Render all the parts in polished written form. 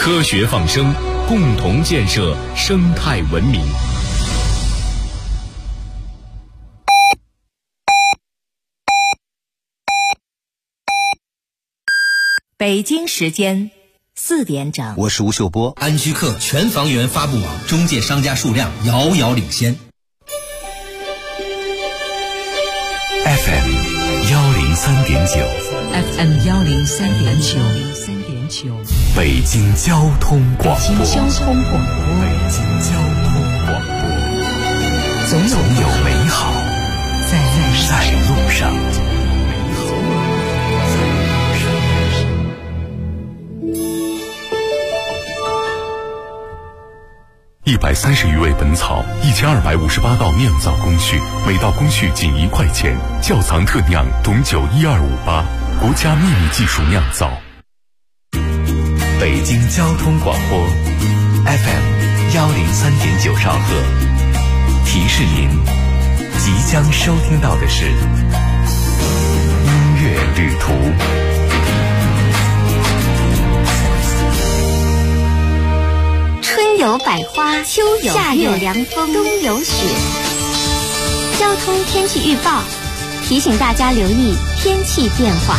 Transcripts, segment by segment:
科学放声，共同建设生态文明。 北京时间4点整， 我是吴秀波。 安居客全房源发布网中介商家数量遥遥领先。 FM 103.9 FM 103.9， 北京交通广播。 北京交通广播，总有美好在路上。 130余味本草，1258道酿造工序，每道工序仅1块钱。窖藏特酿董酒12588，国家秘密技术酿造。 北京交通广播 FM 103.9兆赫，提示您即将收听到的是音乐旅途。 春有百花，秋有夏有凉风，冬有雪。交通天气预报提醒大家留意天气变化。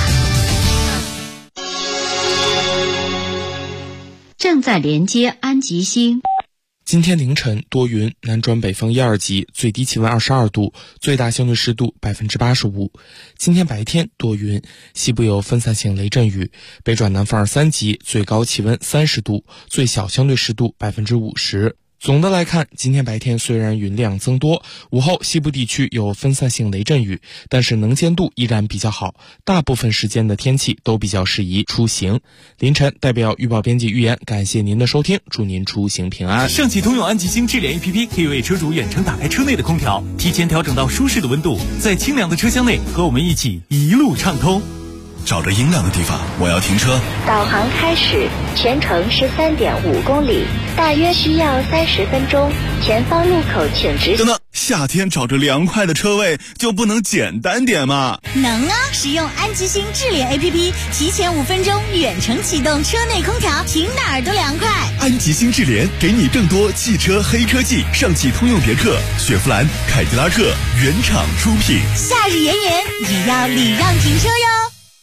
正在连接安吉星。 今天凌晨多云，南转北风1、2级，最低气温22度，最大相对湿度85%。今天白天多云，西部有分散性雷阵雨，北转南风2、3级，最高气温30度，最小相对湿度50%。总的来看，今天白天虽然云量增多，午后西部地区有分散性雷阵雨，但是能见度依然比较好，大部分时间的天气都比较适宜出行。凌晨代表预报编辑预言，感谢您的收听，祝您出行平安。 上汽通用安吉星智联 APP 可以为车主远程打开车内的空调，提前调整到舒适的温度，在清凉的车厢内和我们一起一路畅通。 找着阴凉的地方，我要停车。 导航开始，全程13.5公里，大约需要30分钟。前方路口请直行。 等等，夏天找着凉快的车位就不能简单点吗？ 能啊！使用安吉星智联 APP， 提前5分钟远程启动车内空调，停哪儿都凉快。 安吉星智联给你更多汽车黑科技，上汽通用别克、雪佛兰、凯迪拉克原厂出品。 夏日炎炎也要礼让停车哟。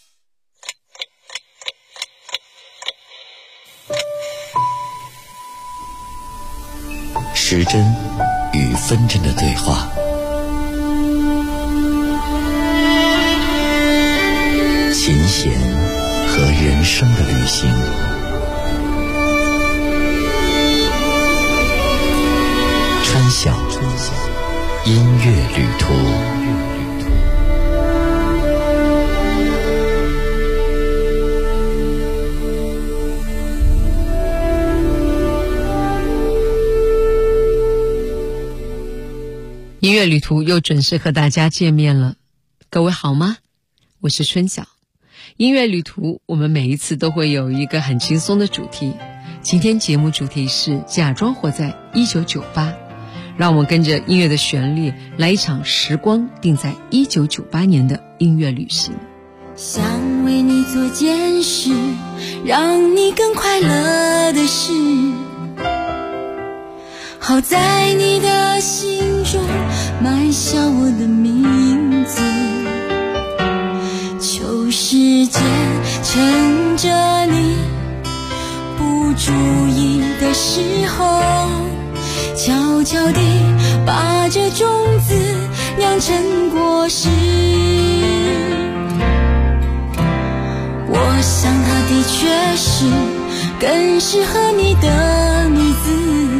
时针与分针的对话，琴弦和人生的旅行，川晓音乐旅途。 音乐旅途又准时和大家见面了，各位好吗？我是春晓。音乐旅途我们每一次都会有一个很轻松的主题，今天节目主题是假装活在1998，让我们跟着音乐的旋律来一场时光定在1998年的音乐旅行。 想为你做件事，让你更快乐的事，好在你的心中埋下我的名字。求时间趁着你不注意的时候，悄悄地把这种子酿成果实。我想她的确是更适合你的女子，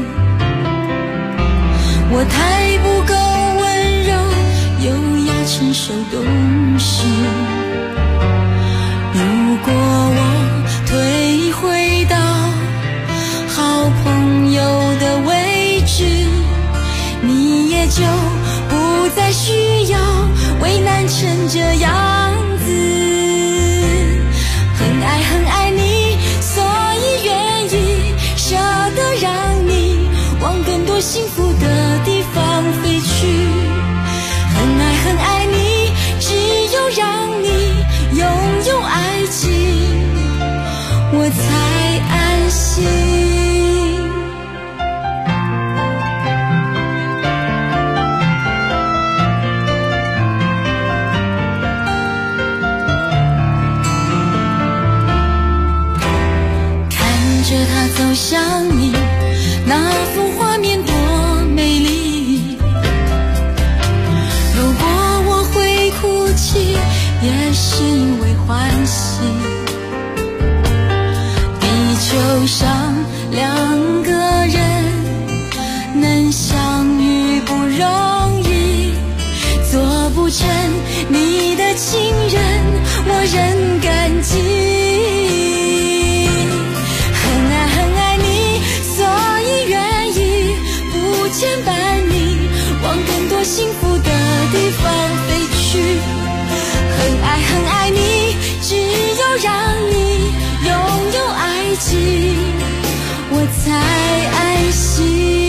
我太不够温柔优雅成熟懂事。如果我退回到好朋友的位置，你也就不再需要为难成这样子。很爱很爱你，所以愿意舍得让你往更多幸福的地方飞去。很爱很爱你，只有让你拥有爱情，我才安心。 着它走向你，那幅画面多美丽。如果我会哭泣，也是因为欢喜。地球上两个人能相遇不容易，做不成你的情人，我仍感激。很爱你，所以愿意不牵绊你，往更多幸福的地方飞去。很爱你，只有让你拥有爱情，我才安心。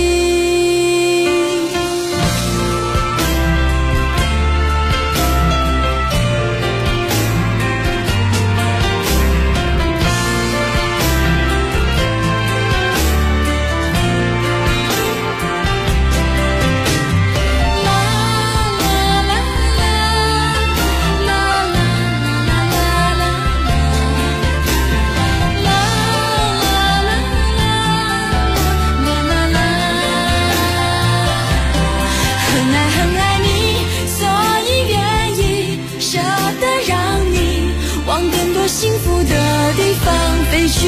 幸福的地方飞去，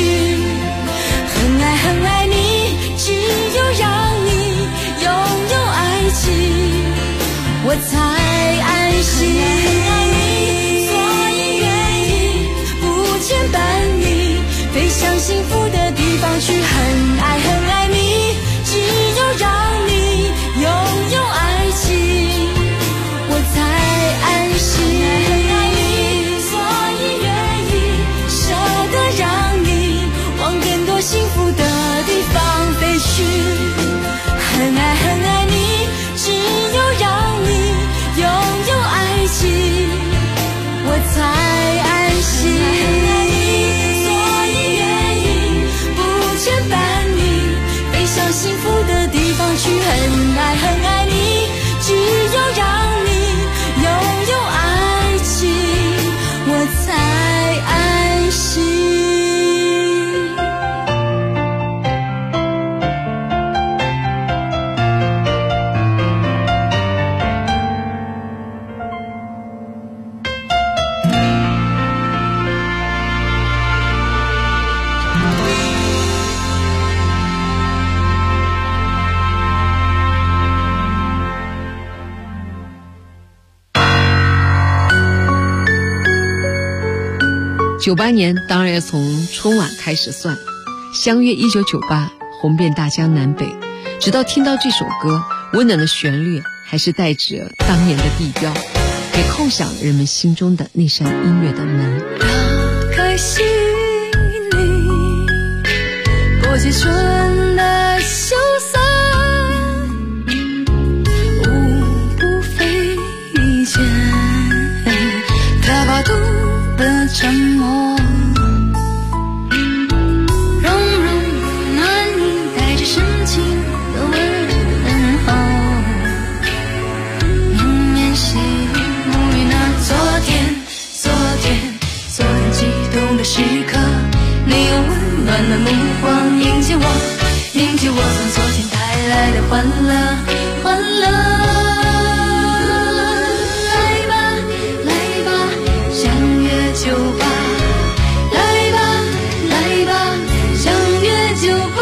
很爱你，只有让你拥有爱情，我才安心。所以愿意不牵绊你，飞向幸福的地方去。很爱你，只有让你拥有爱情，我才安心。幸福的地方飞去，很爱你，只有让你拥有爱情，我才安心。所以愿意不牵绊你，飞向幸福的地方去。很爱你，只有让你拥有爱情，我才安心。 98年当然要从春晚开始算，相约1998红遍大江南北，直到听到这首歌，温暖的旋律还是带着当年的地标，给叩响了人们心中的那扇音乐的门。 打开心里过街春的羞涩，无不费解他把度的沉默，融融暖你带着深情的问候，绵绵细雨沐浴那昨天激动的时刻，你用温暖的目光迎接我从昨天带来的欢乐。酒吧，来吧，相约酒吧，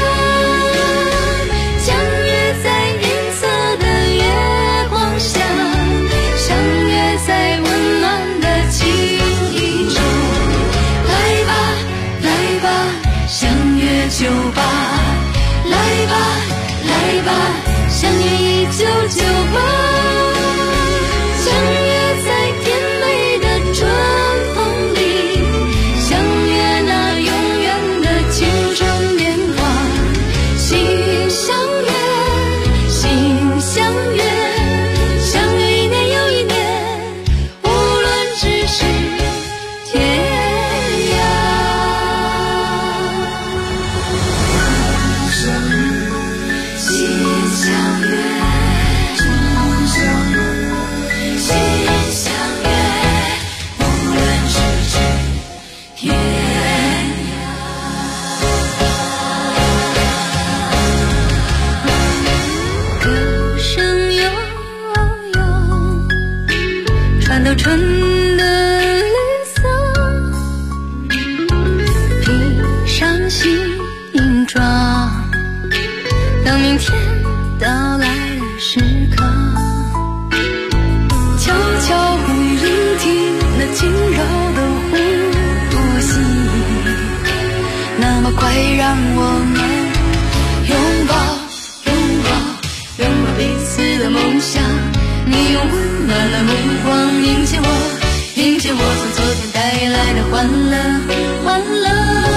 相约在银色的月光下，相约在温暖的情意中。来吧，相约酒吧，来吧，相约1998。相约让我们拥抱拥抱拥抱彼此的梦想。你用温暖的目光迎接我从昨天带来的欢乐。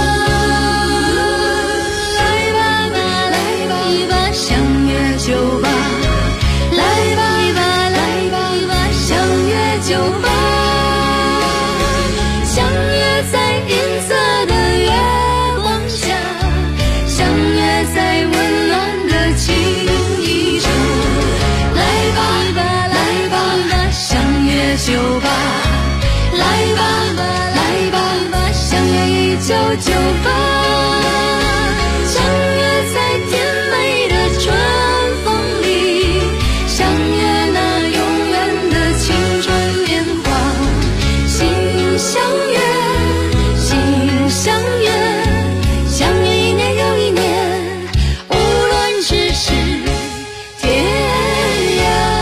来吧相约酒吧，来吧相约酒吧，相约在银色的月光下，相约在温暖的情意中。来吧相约酒吧，来吧相约1998，相约在甜美的春风里，相约那永远的青春年华。心相约相约一年又一年，无论咫尺天涯。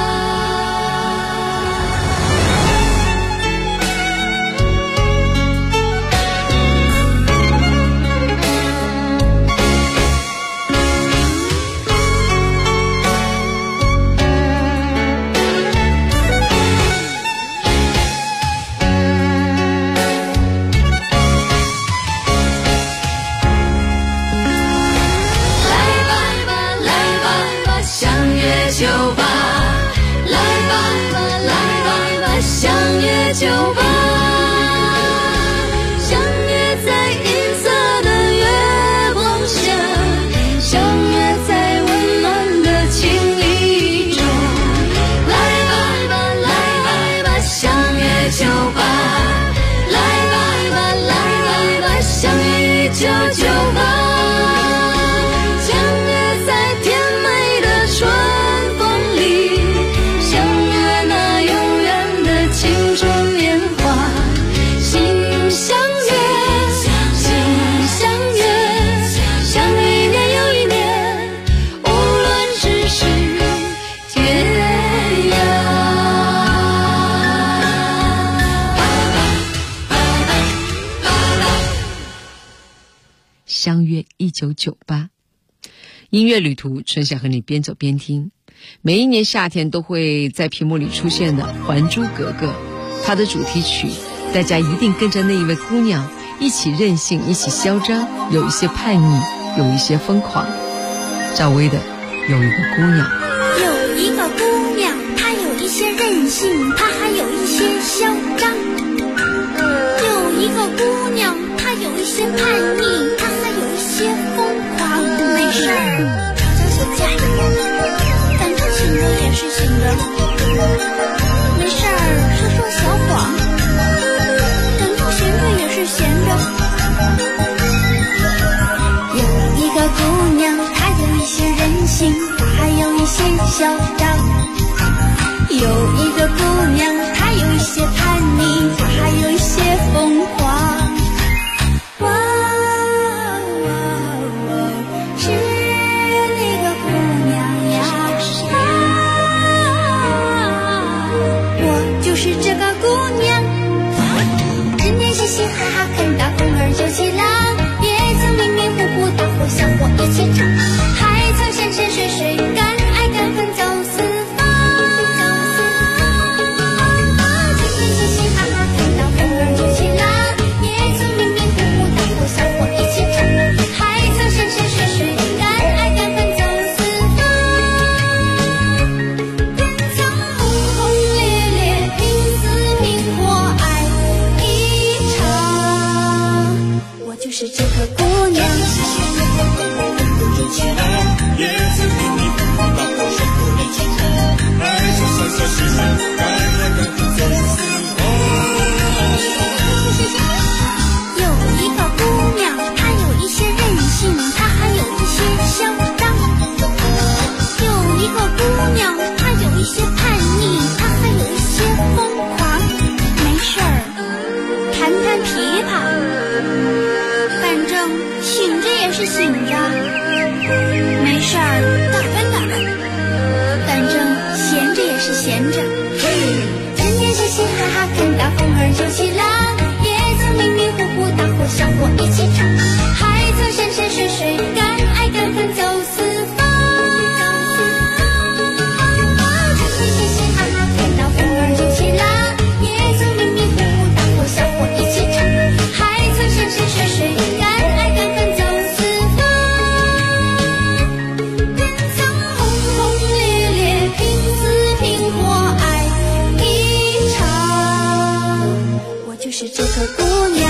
酒吧，来吧相约酒吧，相约在银色的月光下，相约在温暖的情意中。来吧相约酒吧，来吧相约1998。 相约1998，音乐旅途，春夏和你边走边听。每一年夏天都会在屏幕里出现的《还珠格格》，它的主题曲，大家一定跟着那一位姑娘一起任性，一起嚣张，有一些叛逆，有一些疯狂。赵薇的《有一个姑娘》。 有一个姑娘，她有一些任性，她还有一些嚣张。有一个姑娘，她有一些叛逆，她还有一些疯狂。没事儿，吵架就架，反正醒着也是醒着。没事儿，说说小谎，反正闲着也是闲着。有一个姑娘，她有一些任性，她还有一些嚣张。有一个姑娘，她有一些叛逆，她还有一些疯狂。哇哇哇，是那个姑娘呀！我就是这个姑娘。人间嘻嘻哈哈，看到风儿就起浪，也曾迷迷糊糊大伙小伙一起唱，还曾山山水水，敢爱敢恨走四方。就是这个姑娘，有一个姑娘，她有一些任性，她还有一些嚣张。有一个姑娘，她有一些叛逆，她还有一些疯狂。没事儿，弹弹琵琶。反正醒着也是醒着，没事儿打扮打扮，反正闲着也是闲着。人间嘻嘻哈哈，看到风儿就起浪，也曾迷迷糊糊大伙小伙一起唱，还曾山水，敢爱敢恨走四方。嘻嘻哈哈看到风儿就起浪，也曾迷迷糊糊当过小伙一起唱，还曾山山水水，敢爱敢恨走四方。人曾轰轰烈烈，拼死拼活爱一场，我就是这个姑娘。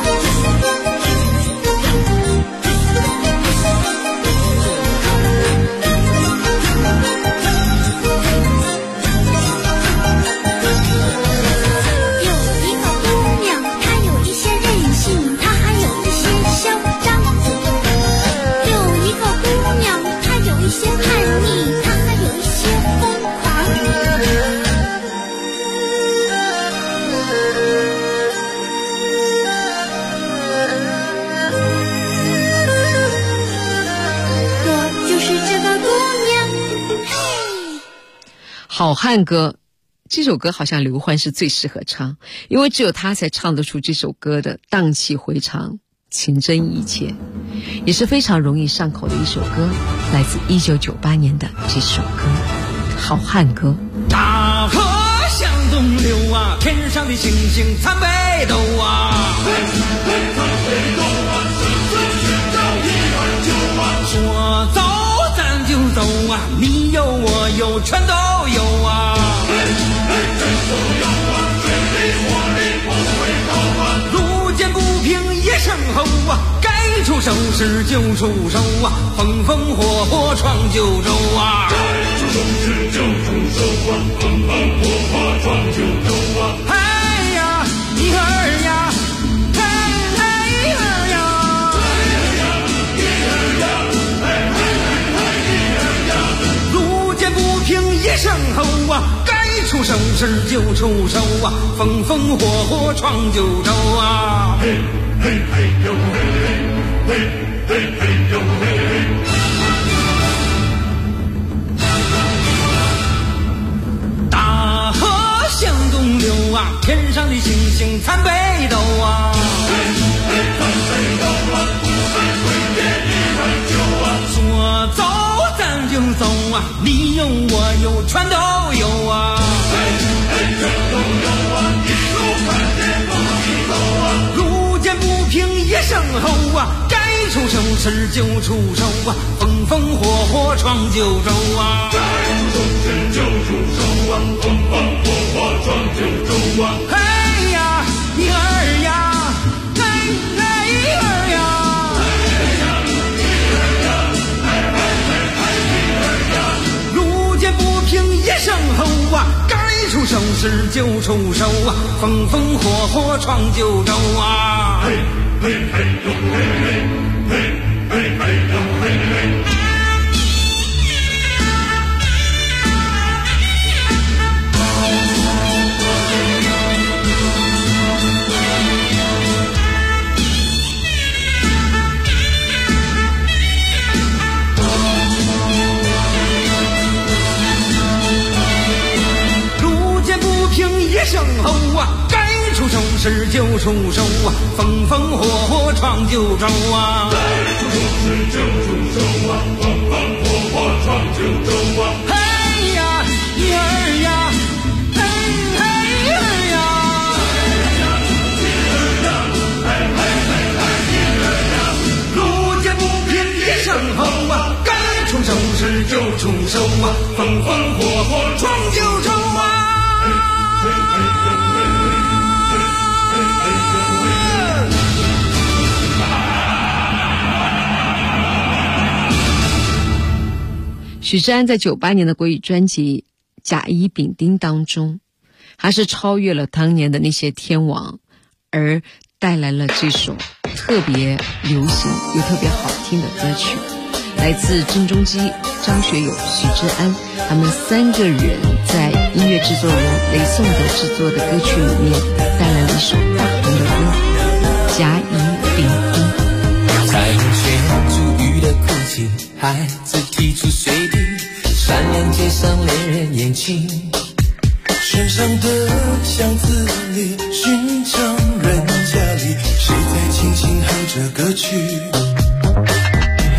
好汉歌这首歌好像刘欢是最适合唱，因为只有他才唱得出这首歌的荡气回肠，情真意切，也是非常容易上口的一首歌，来自1998年的这首歌《好汉歌》。 大河向东流啊，天上的星星参北斗啊，说走咱就走啊，你有我有全都有啊，路见不平一声吼啊，该出手时就出手啊，风风火火闯九州啊，该出手时就出手啊，风风火火闯九州啊，哎呀一儿呀，哎哎儿呀，路见不平一声吼啊，该出手时就出手啊，风风火火闯九州啊，嘿嘿嘿呦嘿嘿嘿嘿呦嘿嘿。大河向东流啊，天上的星星参北斗啊，说走咱就走啊，你有我有全都有啊，路见不平一声吼啊，该出手时就出手啊，风风火火闯九州啊，该出手时就出手啊，风风火火闯九州啊，嘿呀一儿呀，嘿嘿儿呀，路见不平一声吼啊，该出手时就出手啊，风风火火闯九州啊，嘿嘿嘿呦嘿嘿嘿嘿嘿呦嘿嘿。一声吼啊，该出手时就出手啊，风风火火闯九州啊，该出手时就出手啊，风风火火闯九州啊，嘿呀一儿呀，嘿嘿儿呀，路见不平一声吼啊，该出手时就出手啊，风风火火闯九州啊。 许志安在98年的国语专辑《甲乙丙丁》当中，还是超越了当年的那些天王，而带来了这首特别流行又特别好听的歌曲，来自郑中基、张学友、许志安他们3个人在音乐制作人雷颂德制作的歌曲里面带来了一首大红的歌《甲乙丙丁》。 在云轩煮雨的空气，孩子提出水滴，闪亮街上恋人眼睛，身上的巷子里寻常人家里，谁在轻轻哼着歌曲，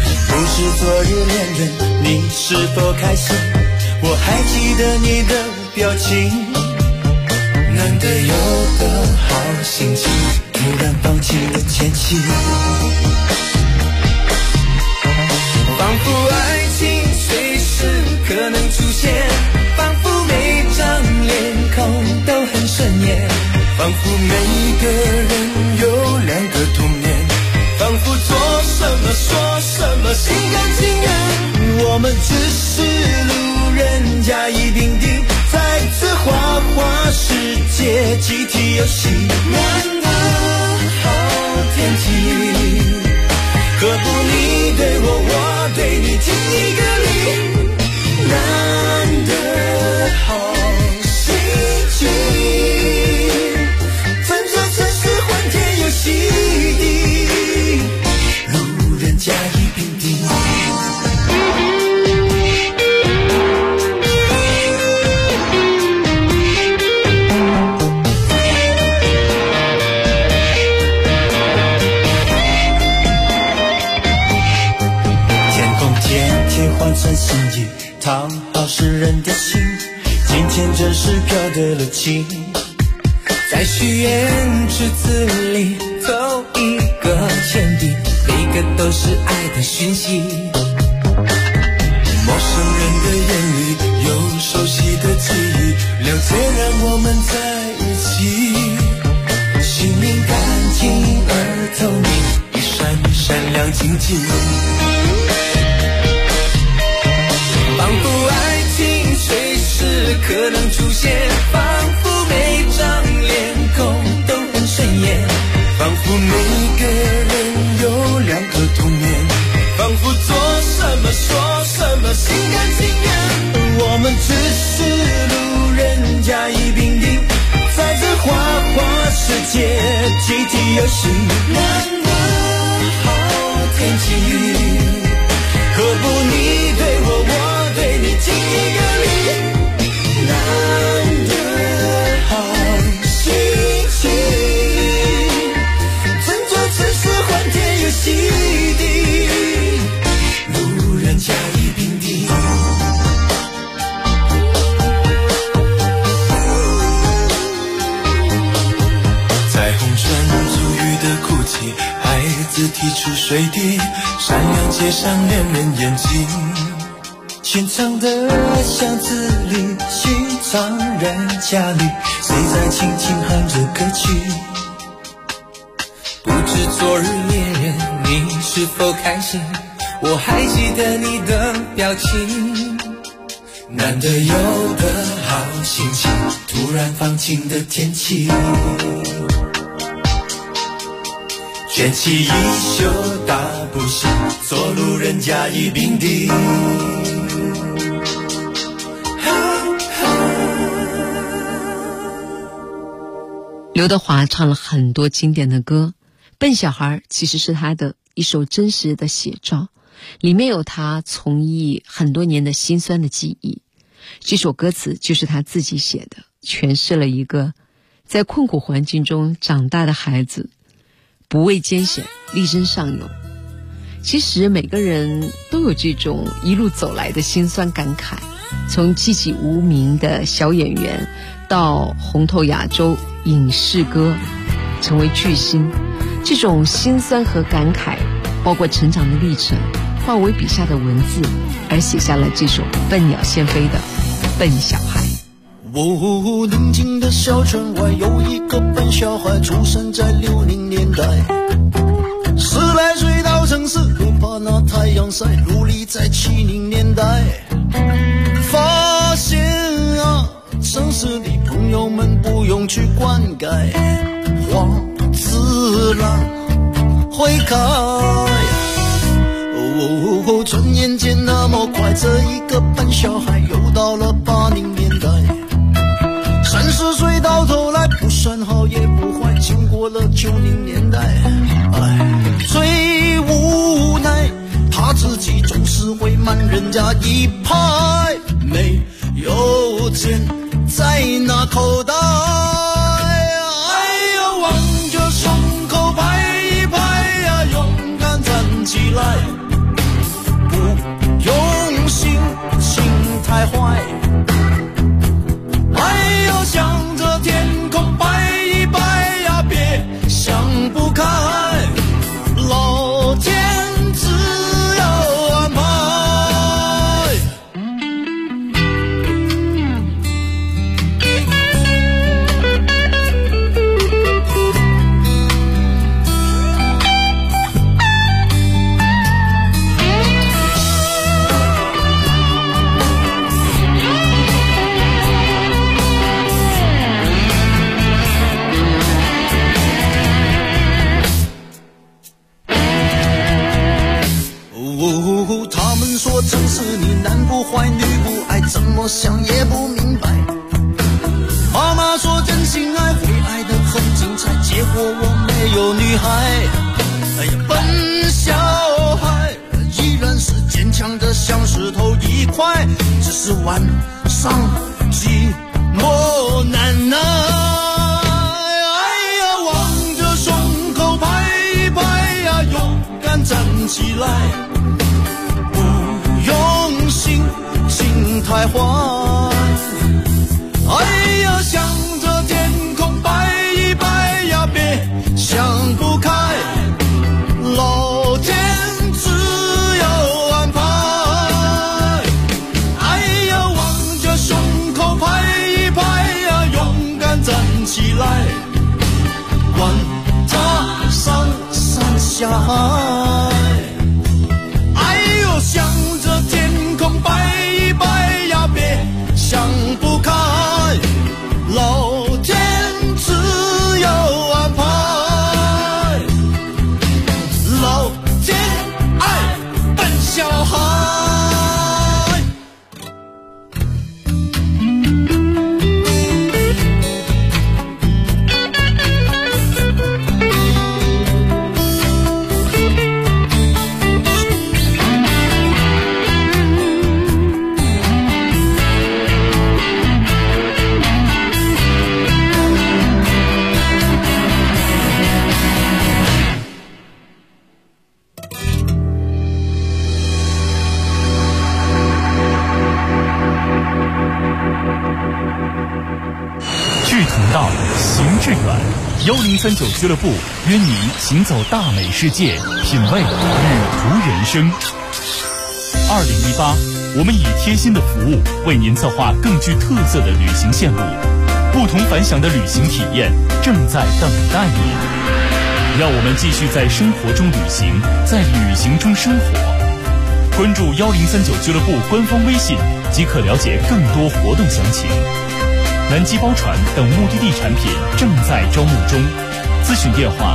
是否开心？我还记得你的表情，难得有个好心情，突然放晴的天气，仿佛爱情随时可能出现，仿佛每张脸孔都很顺眼，仿佛每个人有两个童年，仿佛做什么说什么心甘情愿。我们只是路人甲乙丙丁，在这花花世界集体游戏，难得好天气，何不你对我，我对你，尽一个礼，难得好心情，分作城市欢天游戏地，路人甲乙丙丁。换成心意，讨好世人的心，今天真是飘得了情，在许愿池子里投一个钱币，每个都是爱的讯息，陌生人的眼里有熟悉的记忆，了解让我们在一起，心灵干净而透明，一闪闪亮晶晶，仿佛爱情随时可能出现，仿佛每张脸孔都很顺眼，仿佛每个人有两个童年，仿佛做什么说什么心甘情愿。我们只是路人甲乙丙丁，在这花花世界集体游戏，难得好天气，何不你对我，我对你，尽一个礼，难得好心情，整座城市欢天游戏地，路人甲乙丙丁。彩虹穿足雨的哭泣，孩子踢出水滴，闪亮街上恋人眼睛，寻常的巷子里，寻常人家里，谁在轻轻喊着歌曲？不知昨日恋人你是否开心？我还记得你的表情，难得有的好心情，突然放晴的天气，卷起衣袖大步行，做路人甲乙丙丁。 刘德华唱了很多经典的歌，笨小孩其实是他的一首真实的写照，里面有他从艺很多年的辛酸的记忆。这首歌词就是他自己写的，诠释了一个在困苦环境中长大的孩子不畏艰险，力争上游。其实每个人都有这种一路走来的辛酸感慨，从寂寂无名的小演员到红透亚洲影视歌成为巨星，这种辛酸和感慨包括成长的历程，化为笔下的文字，而写下了这首笨鸟先飞的笨小孩。 宁静的小村外有一个笨小孩，出生在60年代，10来岁到城市，不怕那太阳晒，努力在70年代发现啊，城市里朋友们不用去灌溉，花自然会开。转眼间那么快，这一个笨小孩又到了80年代，30岁到头来不算好也不坏，经过了90年代，最无奈他自己总是会慢人家一拍，没有钱在那口袋，哎呀，望着胸口拍一拍呀，勇敢站起来，不用心不坏女不爱，怎么想也不明白。妈妈说真心爱会爱得很精彩，结果我没有女孩。哎呀，笨小孩依然是坚强的像石头一块，只是晚上寂寞难耐。哎呀，望着胸口拍一拍呀，勇敢站起来，不用心太坏。哎呀，向着天空摆一摆呀，别想不开，老天自有安排。哎呀，望着胸口拍一拍呀，勇敢站起来，管他上山下海。哎呦，向着天空摆一摆呀，别想不开，老天自有安排，老天爱笨小孩。 1039俱乐部约你行走大美世界，品味旅途人生。2018，我们以贴心的服务为您策划更具特色的旅行线路，不同凡响的旅行体验正在等待您。让我们继续在生活中旅行，在旅行中生活。关注1039俱乐部官方微信即可了解更多活动详情。南极包船等目的地产品正在招募中，咨询电话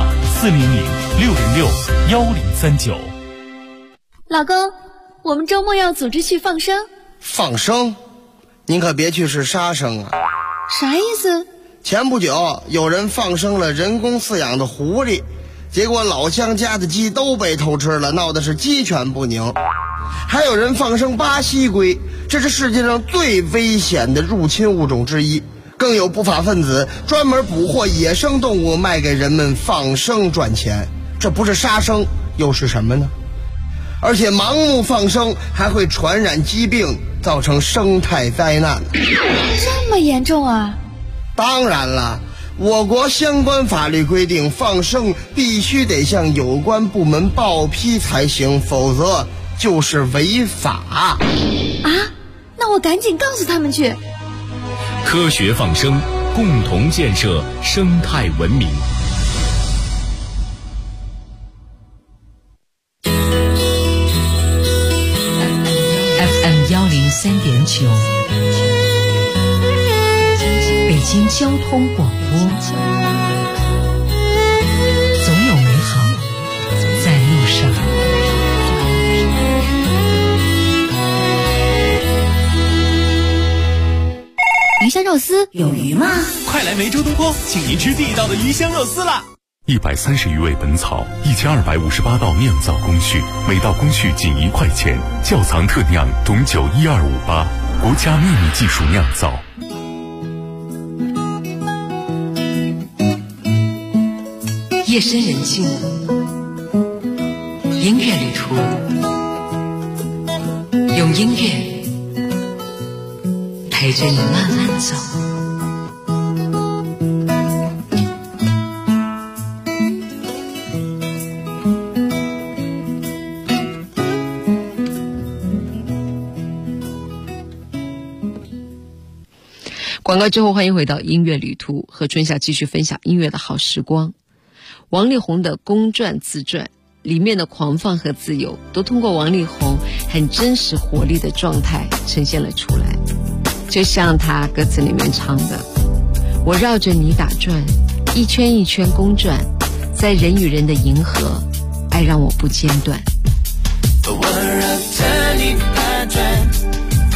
400-606-1039。 老公，我们周末要组织去放生。 放生？您可别去是杀生啊！ 啥意思？ 前不久有人放生了人工饲养的狐狸，结果老乡家的鸡都被偷吃了，闹的是鸡犬不宁。还有人放生巴西龟，这是世界上最危险的入侵物种之一。更有不法分子专门捕获野生动物卖给人们放生赚钱，这不是杀生又是什么呢？而且盲目放生还会传染疾病，造成生态灾难。 这么严重啊？ 当然了，我国相关法律规定，放生必须得向有关部门报批才行，否则就是违法。 啊？那我赶紧告诉他们去。 科学放生，共同建设生态文明。 FM 103.9，北京交通广播，总有美好在路上。 鱼香肉丝有鱼吗？ 快来梅州东坡，请您吃地道的鱼香肉丝啦 ！130余味本草，1258道酿造工序，每道工序仅1块钱，窖藏特酿董酒12588，国家秘密技术酿造。 夜深人静，音乐旅途，用音乐陪着你慢慢走。广告之后，欢迎回到音乐旅途，和春夏继续分享音乐的好时光。王力宏的公传自传里面的狂放和自由，都通过王力宏很真实活力的状态呈现了出来。就像他歌词里面唱的，我绕着你打转，一圈一圈公转，在人与人的银河，爱让我不间断。 我绕着你打转，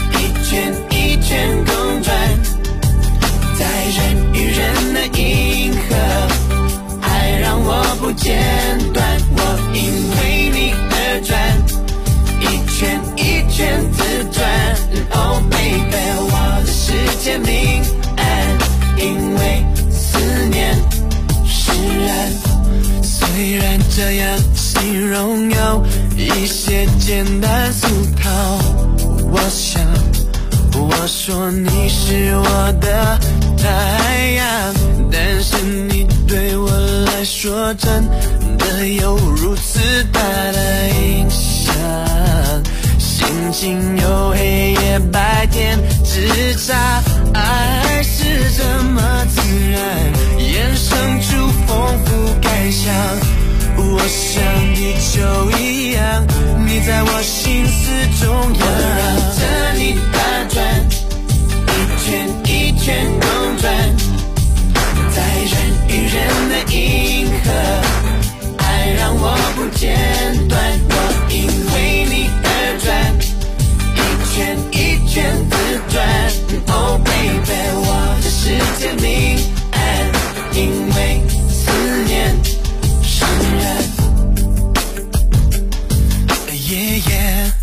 间断，我因为你而转，一圈一圈自转。Oh baby， 我的世界明暗，因为思念释然。虽然这样形容有一些简单俗套，我想我说你是我的太阳，但是你对我来说真的有如此大的影响。心情有黑夜白天之差，爱是这么自然，衍生出丰富感想。我像地球一样，你在我心思中央，绕着你打转，一圈一圈公转，在人与人的银河，爱让我不间断。我因为你而转，一圈一圈自转。Oh baby， 我的世界明暗，因为思念释然。Yeah yeah，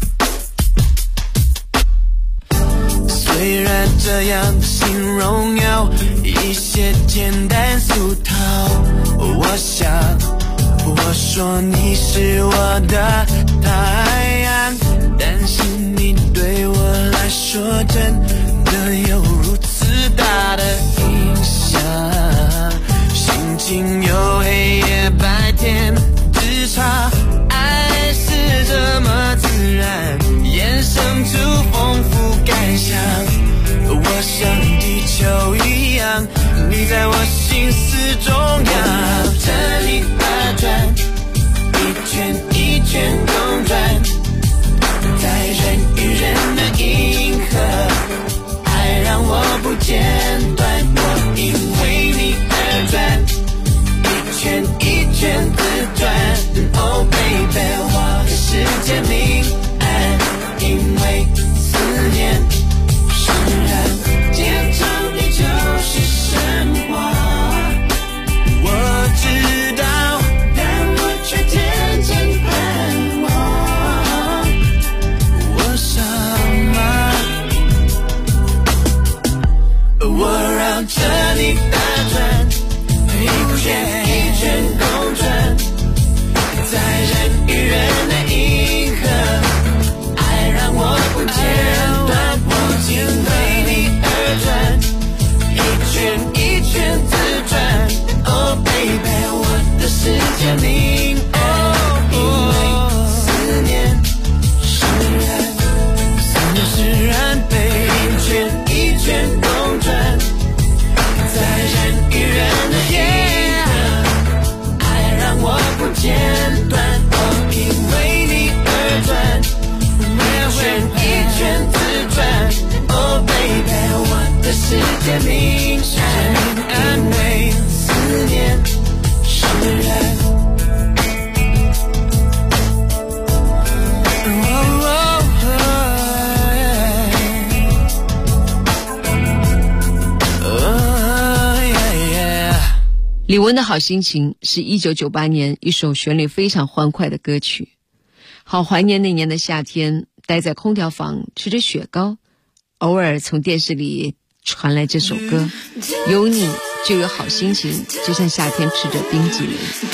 虽然这样形容有一些简单俗套，我想我说你是我的太阳，但是你对我来说真的有如此大的影响。心情有黑夜白天之差，爱是这么自然，衍生出丰富感想。我像地球一样，你在我心思中央，绕着你打转，一圈一圈公转，在人与人的银河，爱让我不间断。我因为你而转，一圈一圈自转。Oh baby， 我的世界明暗，因为思念释然。坚持你就是神话，我知道，但我却天真盼望。我傻吗？我绕着你打转，一圈一圈公转，在人与人的银河，爱让我不间断。我因为你而转，一圈一圈自转。Oh baby， 我的世界明暗，因为思念释然，思念释然被一圈一圈公转，在人与人的银河，爱让我不间断。我因为你而转，一圈一圈自转。Oh baby， 我的世界明暗，因为思念释然。 李玟的好心情是1998年一首旋律非常欢快的歌曲。好怀念那年的夏天，待在空调房吃着雪糕，偶尔从电视里传来这首歌，有你就有好心情，就像夏天吃着冰激凌。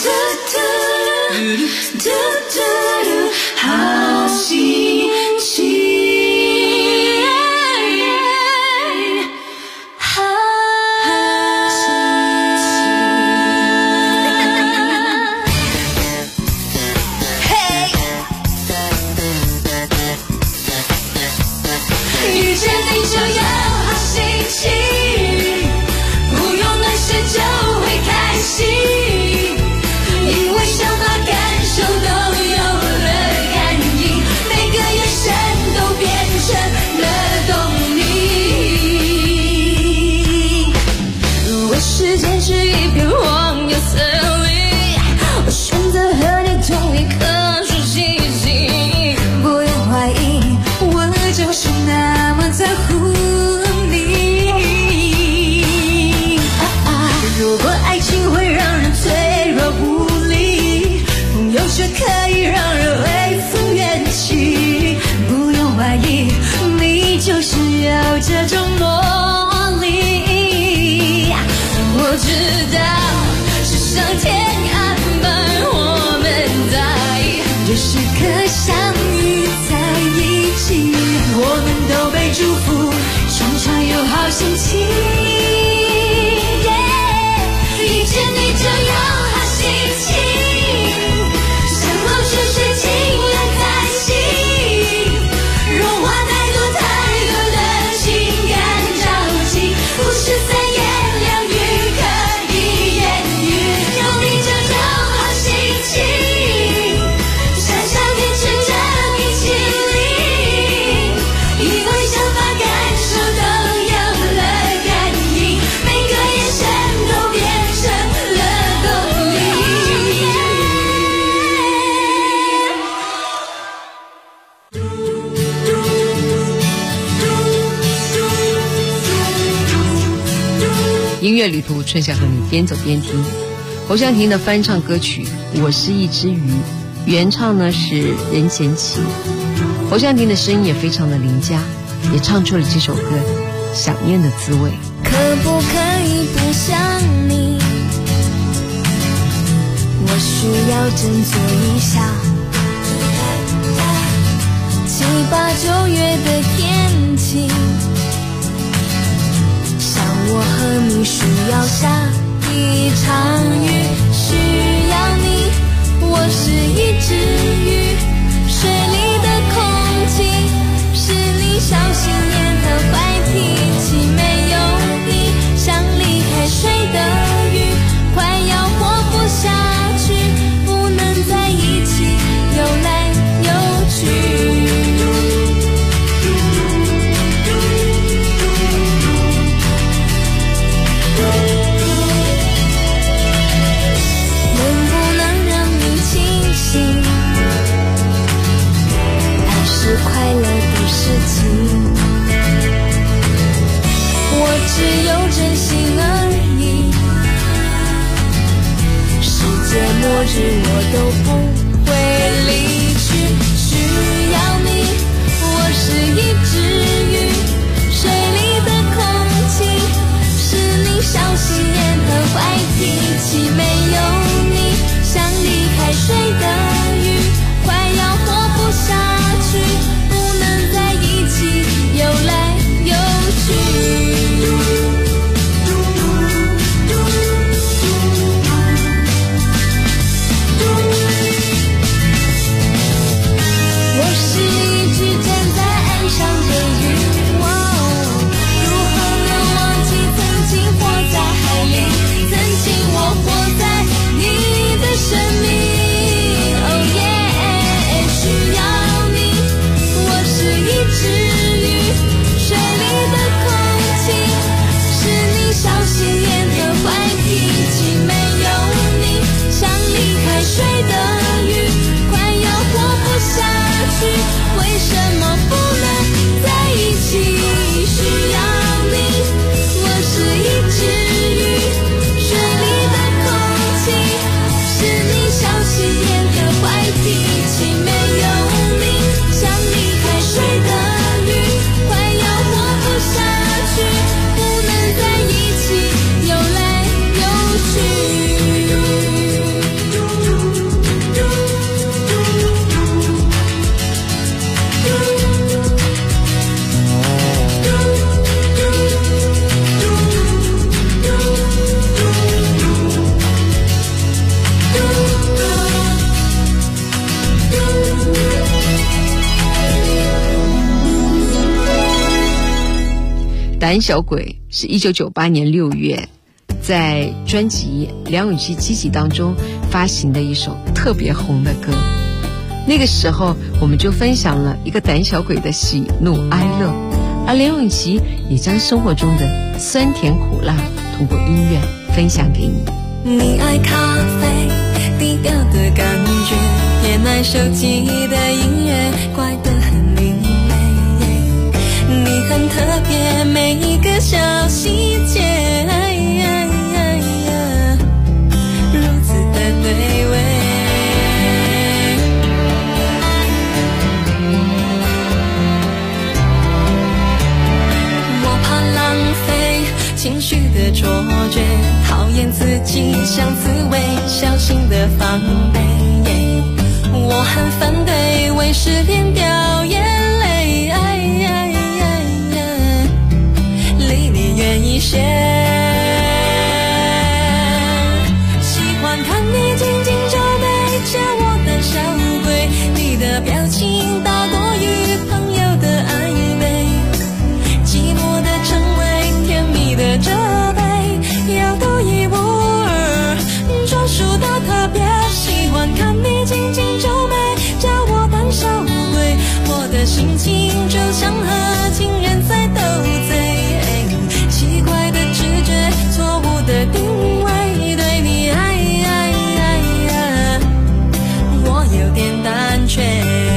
好心情。 世界是一片荒野森林，我选择和你同一棵树栖息。不用怀疑，我就是那么在乎你。 这种魔力。我知道是上天安排我们在这时刻相遇在一起，我们都被祝福，常常有好心情。遇见你就有好心情，像流水水清凉开心，融化太多的情感交集，不是三言两语可以言喻，有你就有好心情，想象天吹着你心灵，一回想法感受都有了感应，每个眼神都变成了动力。 音乐旅途，春夏和你边走边听。侯湘婷的翻唱歌曲《我是一只鱼》，原唱呢是任贤齐。侯湘婷的声音也非常的邻家，也唱出了这首歌《想念的滋味》。 可不可以不想你？我需要振作一下。7、8、9月的天气，像我和你需要下一场雨，需要你。我是一只鱼，水里的空气是你小心眼和坏脾气，没有你像离开水的鱼，快要活不下去，不能在一起游来游去。能不能让你清醒？爱是快乐的事情，我只有真心而已。世界末日我都不会离去，需要你。我是一只鱼，水里的空气是你小心眼和坏脾气，没有你像离开水的鱼，快要活不下去，不能在一起游来游去。我是一只站在岸上的鱼，如何能忘记曾经活在海里，曾经我活在你的生命。Oh yeah， 需要你。我是一只鱼，水里的空气是你小心眼和坏脾气，没有你像离开水的鱼，快要活不下去，为什么不能在一起？需要你。我是一只鱼，水里的空气是你小心眼和坏脾气，没有你像离开水的鱼，快要活不下去，不能在一起游来游去。 胆小鬼是1998年6月在专辑《梁咏琪七辑》当中发行的一首特别红的歌。那个时候我们就分享了一个胆小鬼的喜怒哀乐，而梁咏琪也将生活中的酸甜苦辣通过音乐分享给你。 你爱咖啡低调的感觉，也爱手机的音乐怪得很另类，你很特别，每一个小细节如此的对味。 的卓绝，讨厌自己像刺猬，小心的防备。我很反对为失恋掉眼泪，离你远一些。喜欢看你紧紧皱眉，叫我胆小鬼。你的表情大过于朋友的暧昧，寂寞的称谓，甜蜜的责备，要独一无二，专属的特别。喜欢看你紧紧皱眉，叫我胆小鬼。我的心情就像和情人在斗嘴，奇怪的直觉，错误的定位，对你我有点胆怯。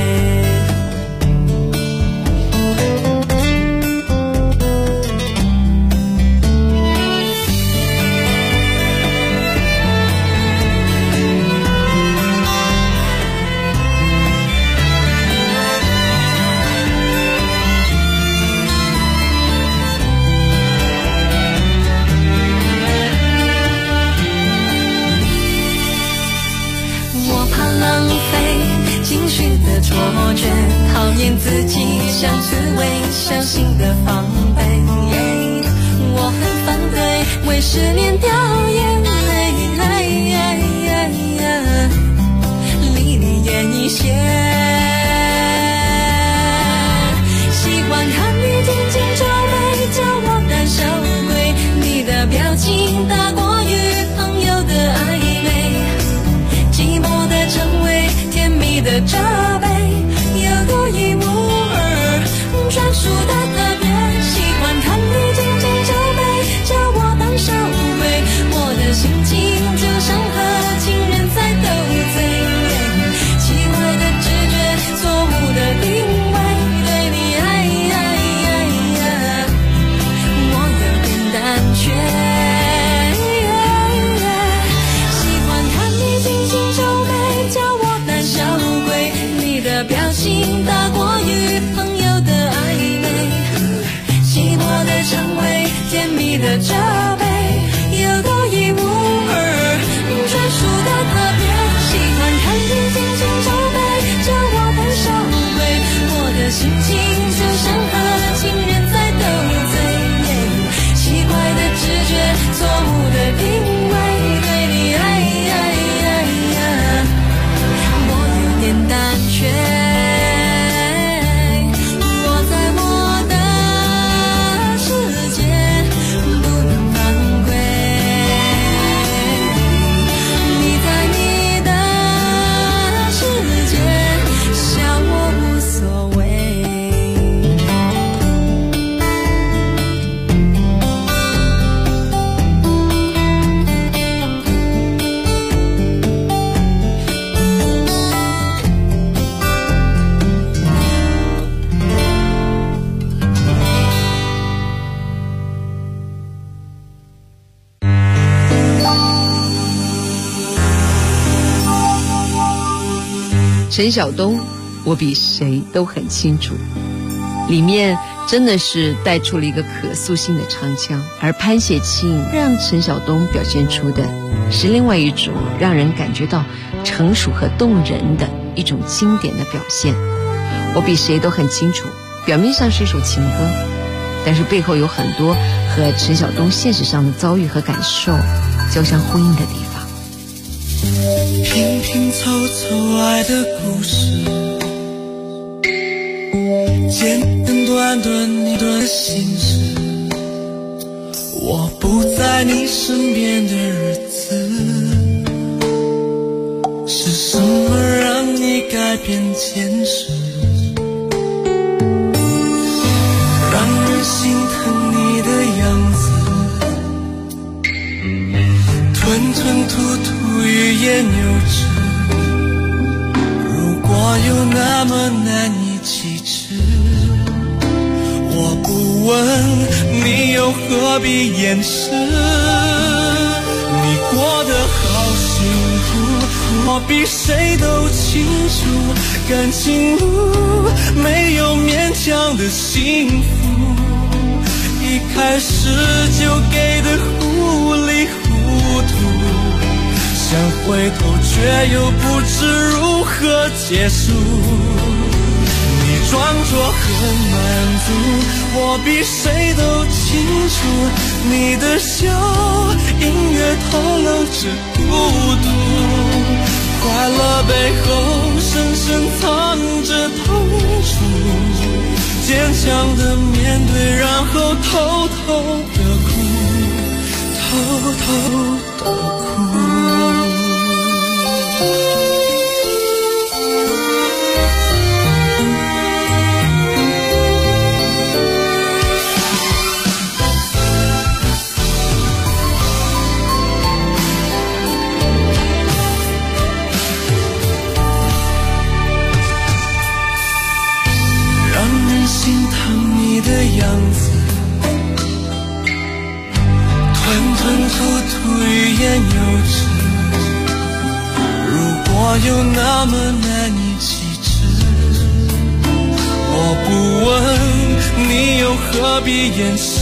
错觉，讨厌自己像刺猬，小心的防备。我很反对为失恋掉眼泪，离你远一些。喜欢看你紧紧皱眉，叫我胆小鬼。你的表情大过于朋友的暧昧，寂寞的称谓，甜蜜的责备，独一无二，专属的特别。喜欢看你紧紧皱眉，叫我胆小鬼。我的心情就像和情人在斗嘴，奇怪的直觉，错误的定位，对你我有点胆怯。喜欢看你紧紧皱眉，叫我胆小鬼。你的表情大过于朋友的暧昧，寂寞的称谓，甜蜜的责备，又独一无二，专属的特别。喜欢看你紧紧皱眉，叫我胆小鬼。我的心情就像和情人在斗嘴，奇怪的直觉，错误的定位，对你我有点胆怯。 陈晓东，我比谁都很清楚，里面真的是带出了一个可塑性的唱腔，而潘协庆让陈晓东表现出的是另外一种让人感觉到成熟和动人的一种经典的表现。我比谁都很清楚，表面上是一首情歌，但是背后有很多和陈晓东现实上的遭遇和感受交相呼应的地方。 拼拼凑凑爱的故事，简单短短一段心事，我不在你身边的日子，是什么让你改变现实，让人心疼你的样子，吞吞吐吐欲言又止，如果有那么难以启齿，我不问你又何必掩饰，你过得好辛苦，我比谁都清楚，感情路没有勉强的幸福，一开始就给的糊里糊涂，想回头却又不知如何结束。你装作很满足，我比谁都清楚，你的笑隐约透露着孤独，快乐背后深深藏着痛楚，坚强的面对，然后偷偷的哭，偷偷的哭。心疼你的样子，吞吞吐吐，欲言又止。如果有那么难以启齿，我不问，你又何必掩饰？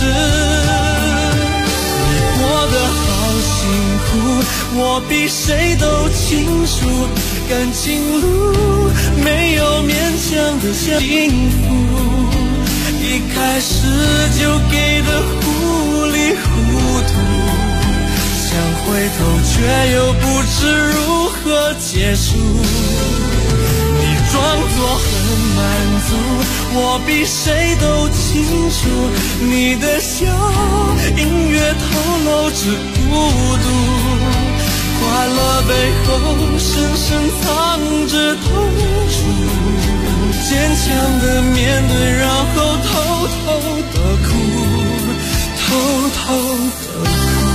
你过得好辛苦，我比谁都清楚，感情路没有勉强的幸福，一开始就给的糊里糊涂，想回头却又不知如何结束。你装作很满足，我比谁都清楚，你的笑隐约透露着孤独，快乐背后深深藏着痛楚，坚强的面对，然后偷偷的哭，偷偷的哭。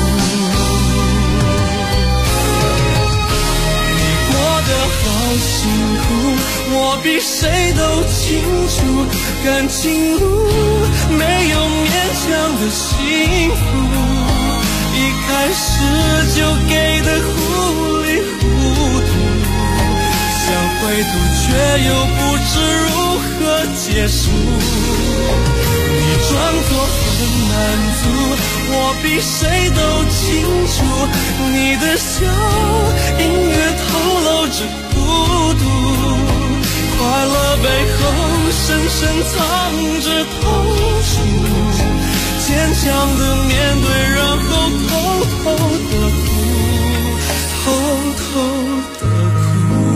你过得好辛苦，我比谁都清楚，感情路没有勉强的幸福，一开始就给的糊里糊涂，想回头却又不知如何结束。你装作很满足，我比谁都清楚，你的笑隐约透露着孤独，快乐背后深深藏着痛楚，坚强的面对，然后偷偷的哭，偷偷的哭。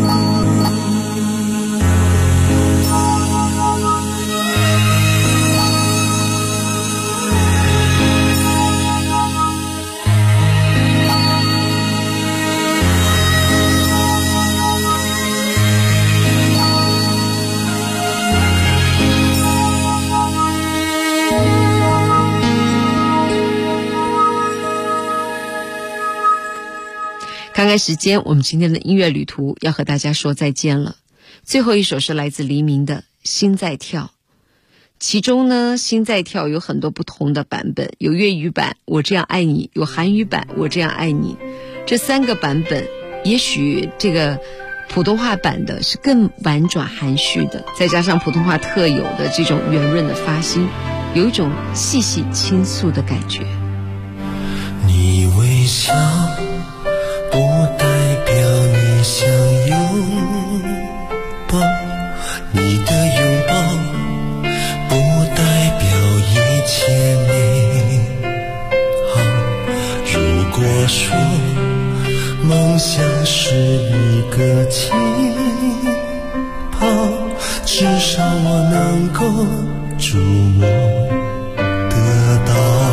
看看时间，我们今天的音乐旅途要和大家说再见了。最后一首是来自黎明的《心在跳》，其中呢，《心在跳》有很多不同的版本，有粤语版《我这样爱你》，有韩语版《我这样爱你》。这三个版本，也许这个普通话版的是更婉转含蓄的，再加上普通话特有的这种圆润的发音，有一种细细倾诉的感觉。 你微笑不代表你想拥抱，你的拥抱不代表一切美好。如果说梦想是一个气泡，至少我能够触摸得到。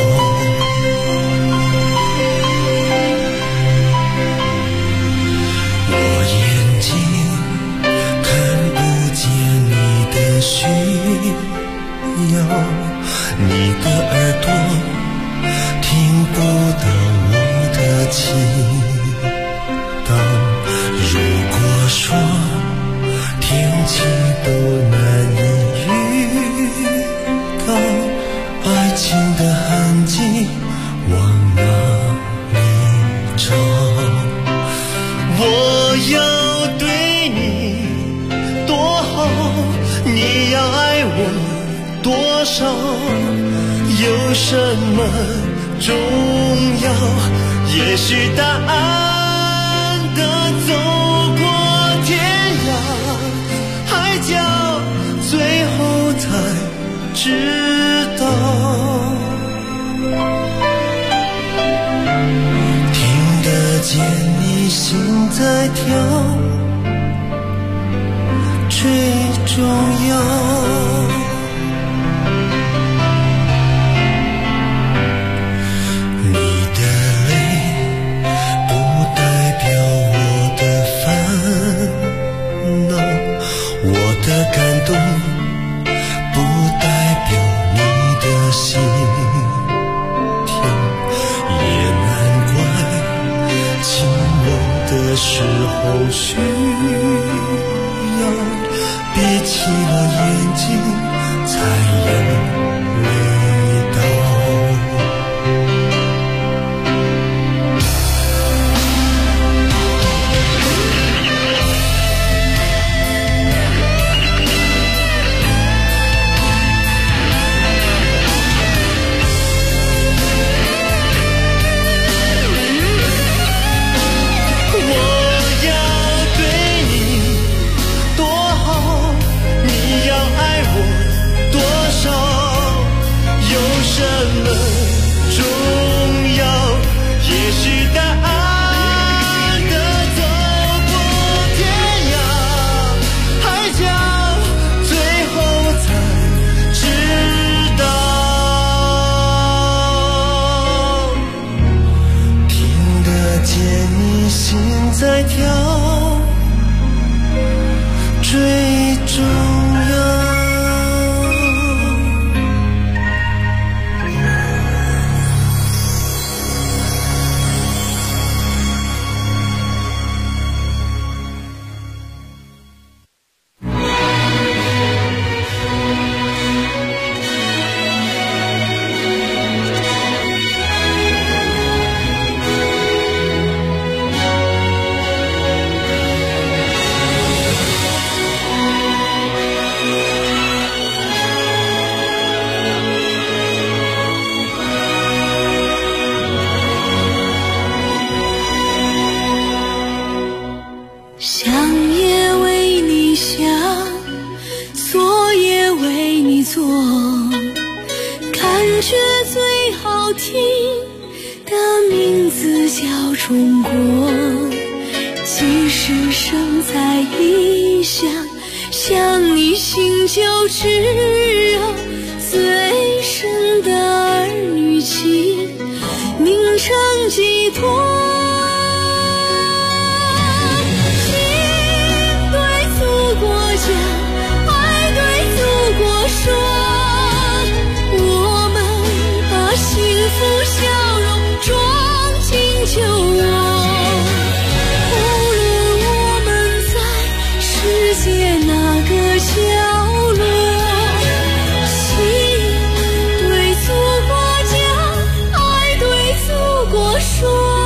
需要你的耳朵听不到我的祈祷。如果说天气都难以预告，爱情的痕迹往哪里找？我要对你多好，你要爱我多少， 有什么重要？也许答案的走过天涯海角，最后才知道。听得见你心在跳，最重要。的感动不代表你的心跳，也难怪亲吻的时候需要闭起了眼睛才有味道。在跳，最重要。 中国，即使生在异乡，想你心就炙热。最深的儿女情，凝成寄托。心对祖国讲，爱对祖国说。我们把幸福笑容装进酒窝。无论我们在世界哪个角落，心对祖国讲，爱对祖国说。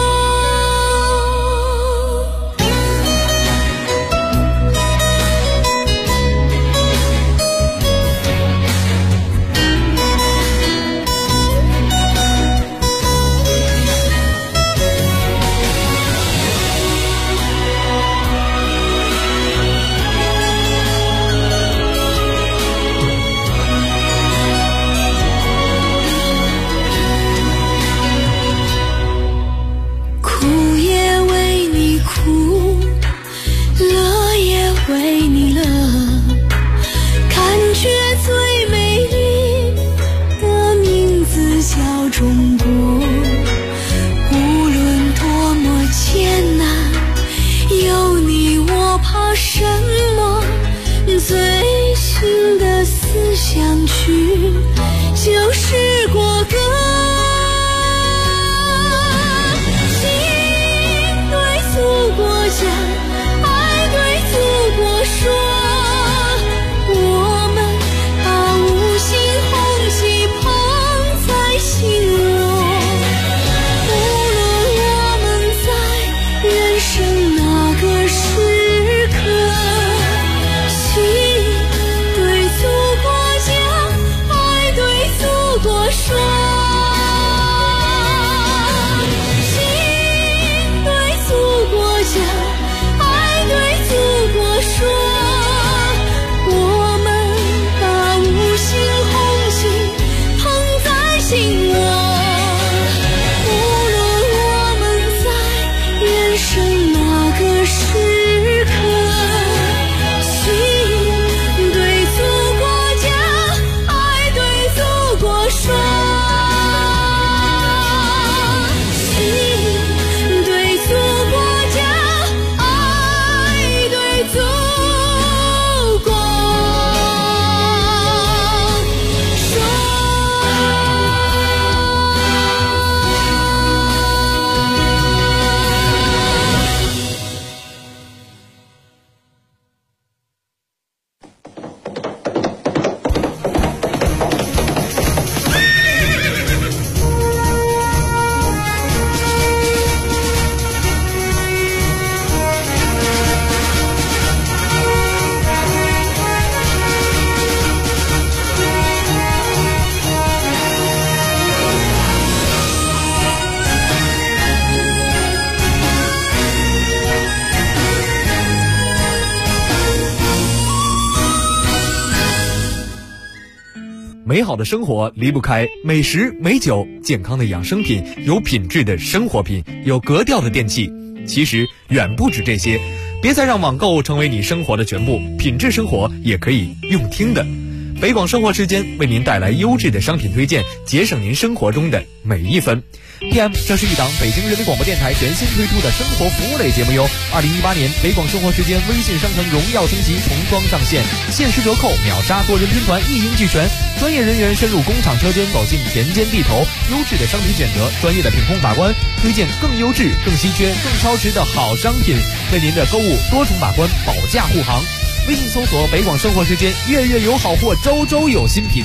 最新的思想曲就是国歌，心对祖国讲，爱对祖国说。我们把五星红旗捧在心窝，无论我们在人生哪个时刻。对祖国讲，爱对祖国美好的生活离不开美食美酒，健康的养生品，有品质的生活品，有格调的电器。其实远不止这些，别再让网购成为你生活的全部，品质生活也可以用听的。北广生活时间为您带来优质的商品推荐，节省您生活中的每一分。PM， 这是一档北京人民广播电台全新推出的生活服务类节目哟。2018年北广生活时间微信商城荣耀升级重装上线，限时折扣，秒杀多人拼团，一应俱全。专业人员深入工厂车间，走进田间地头，优质的商品选择，专业的品控把关，推荐更优质、更稀缺、更超值的好商品，为您的购物多重把关，保驾护航。微信搜索北广生活时间，月月有好货，周周有新品。